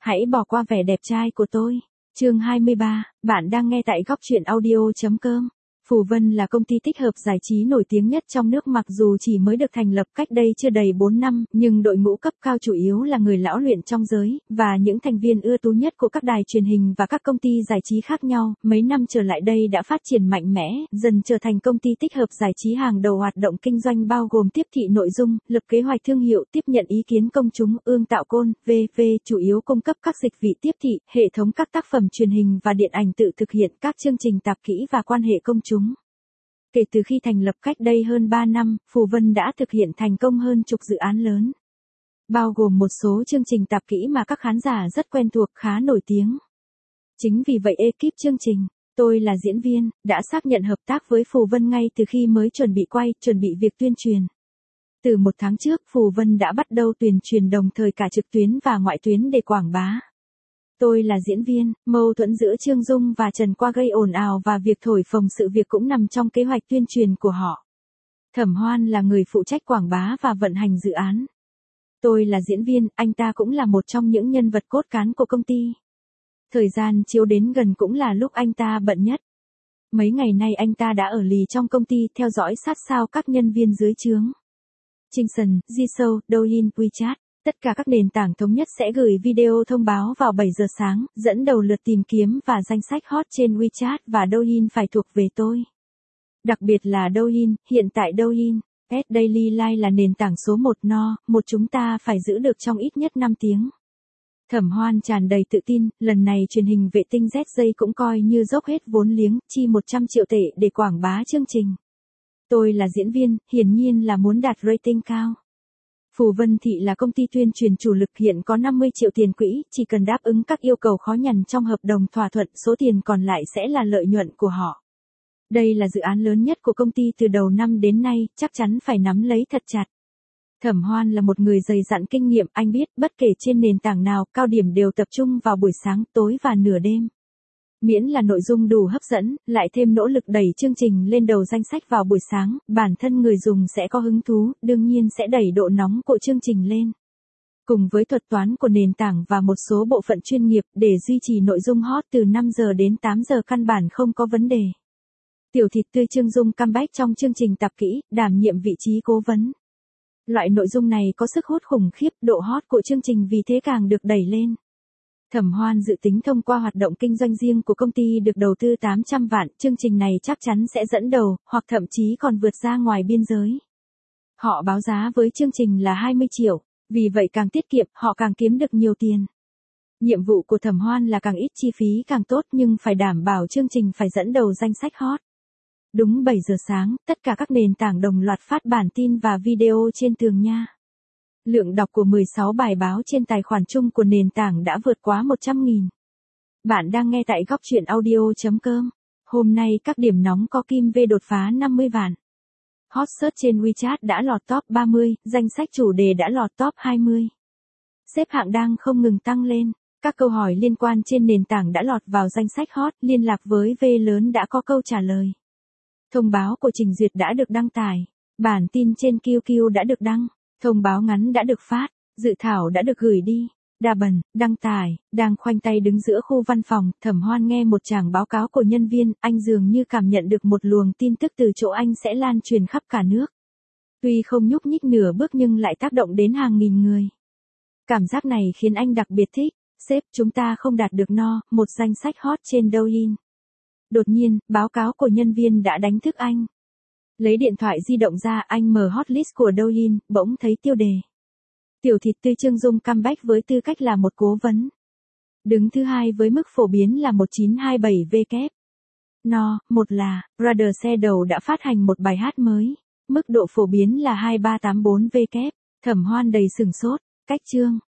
Hãy bỏ qua vẻ đẹp trai của tôi. Chương 23, bạn đang nghe tại góc truyện audio.com. Phù Vân là công ty tích hợp giải trí nổi tiếng nhất trong nước, mặc dù chỉ mới được thành lập cách đây chưa đầy 4 năm, nhưng đội ngũ cấp cao chủ yếu là người lão luyện trong giới, và những thành viên ưa tú nhất của các đài truyền hình và các công ty giải trí khác nhau. Mấy năm trở lại đây đã phát triển mạnh mẽ, dần trở thành công ty tích hợp giải trí hàng đầu. Hoạt động kinh doanh bao gồm tiếp thị nội dung, lập kế hoạch thương hiệu, tiếp nhận ý kiến công chúng, ương tạo côn, v.v. chủ yếu cung cấp các dịch vụ tiếp thị, hệ thống các tác phẩm truyền hình và điện ảnh, tự thực hiện các chương trình tạp kỹ và quan hệ công chúng. Kể từ khi thành lập cách đây hơn 3 năm, Phù Vân đã thực hiện thành công hơn chục dự án lớn, bao gồm một số chương trình tạp kỹ mà các khán giả rất quen thuộc, khá nổi tiếng. Chính vì vậy ekip chương trình Tôi là diễn viên đã xác nhận hợp tác với Phù Vân ngay từ khi mới chuẩn bị quay, chuẩn bị việc tuyên truyền. Từ 1 tháng trước, Phù Vân đã bắt đầu tuyên truyền đồng thời cả trực tuyến và ngoại tuyến để quảng bá. Tôi là diễn viên, mâu thuẫn giữa Trương Dung và Trần Qua gây ồn ào và việc thổi phồng sự việc cũng nằm trong kế hoạch tuyên truyền của họ. Thẩm Hoan là người phụ trách quảng bá và vận hành dự án. Tôi là diễn viên, anh ta cũng là một trong những nhân vật cốt cán của công ty. Thời gian chiếu đến gần cũng là lúc anh ta bận nhất. Mấy ngày nay anh ta đã ở lì trong công ty, theo dõi sát sao các nhân viên dưới trướng. Trinh, Jisoo, Douyin, WeChat. Tất cả các nền tảng thống nhất sẽ gửi video thông báo vào 7 giờ sáng, dẫn đầu lượt tìm kiếm và danh sách hot trên WeChat, và Douyin phải thuộc về tôi. Đặc biệt là Douyin, hiện tại Douyin S Daily Live là nền tảng số 1 chúng ta phải giữ được trong ít nhất 5 tiếng. Thẩm Hoan tràn đầy tự tin, lần này truyền hình vệ tinh ZJ cũng coi như dốc hết vốn liếng, chi 100 triệu tệ để quảng bá chương trình. Tôi là diễn viên, hiển nhiên là muốn đạt rating cao. Phù Vân Thị là công ty tuyên truyền chủ lực, hiện có 50 triệu tiền quỹ, chỉ cần đáp ứng các yêu cầu khó nhằn trong hợp đồng thỏa thuận, số tiền còn lại sẽ là lợi nhuận của họ. Đây là dự án lớn nhất của công ty từ đầu năm đến nay, chắc chắn phải nắm lấy thật chặt. Thẩm Hoan là một người dày dặn kinh nghiệm, anh biết bất kể trên nền tảng nào, cao điểm đều tập trung vào buổi sáng, tối và nửa đêm. Miễn là nội dung đủ hấp dẫn, lại thêm nỗ lực đẩy chương trình lên đầu danh sách vào buổi sáng, bản thân người dùng sẽ có hứng thú, đương nhiên sẽ đẩy độ nóng của chương trình lên. Cùng với thuật toán của nền tảng và một số bộ phận chuyên nghiệp, để duy trì nội dung hot từ 5 giờ đến 8 giờ căn bản không có vấn đề. Tiểu thịt tươi Trương Dung comeback trong chương trình tạp kỹ, đảm nhiệm vị trí cố vấn. Loại nội dung này có sức hút khủng khiếp, độ hot của chương trình vì thế càng được đẩy lên. Thẩm Hoan dự tính thông qua hoạt động kinh doanh riêng của công ty được đầu tư 800 vạn, chương trình này chắc chắn sẽ dẫn đầu, hoặc thậm chí còn vượt ra ngoài biên giới. Họ báo giá với chương trình là 20 triệu, vì vậy càng tiết kiệm, họ càng kiếm được nhiều tiền. Nhiệm vụ của Thẩm Hoan là càng ít chi phí càng tốt, nhưng phải đảm bảo chương trình phải dẫn đầu danh sách hot. Đúng 7 giờ sáng, tất cả các nền tảng đồng loạt phát bản tin và video trên tường nha. Lượng đọc của 16 bài báo trên tài khoản chung của nền tảng đã vượt quá 100.000. Bạn đang nghe tại góc truyện audio.com. Hôm nay các điểm nóng có Kim V đột phá 50 vạn. Hot search trên WeChat đã lọt top 30, danh sách chủ đề đã lọt top 20. Xếp hạng đang không ngừng tăng lên. Các câu hỏi liên quan trên nền tảng đã lọt vào danh sách hot, liên lạc với V lớn đã có câu trả lời. Thông báo của trình duyệt đã được đăng tải. Bản tin trên QQ đã được đăng. Thông báo ngắn đã được phát. Dự thảo đã được gửi đi. Đà bần, đăng tải. Đang khoanh tay đứng giữa khu văn phòng, Thẩm Hoan nghe một tràng báo cáo của nhân viên, anh dường như cảm nhận được một luồng tin tức từ chỗ anh sẽ lan truyền khắp cả nước. Tuy không nhúc nhích nửa bước nhưng lại tác động đến hàng nghìn người. Cảm giác này khiến anh đặc biệt thích. Sếp, chúng ta không đạt được một danh sách hot trên Douyin. Đột nhiên, báo cáo của nhân viên đã đánh thức anh. Lấy điện thoại di động ra, anh mở hotlist của Douyin, bỗng thấy tiêu đề. Tiểu thịt tươi Trương Dung comeback với tư cách là một cố vấn. Đứng thứ 2 với mức phổ biến là 1927W. Một là, Brother xe đầu đã phát hành một bài hát mới. Mức độ phổ biến là 2384W. Thẩm Hoan đầy sửng sốt. Cách chương.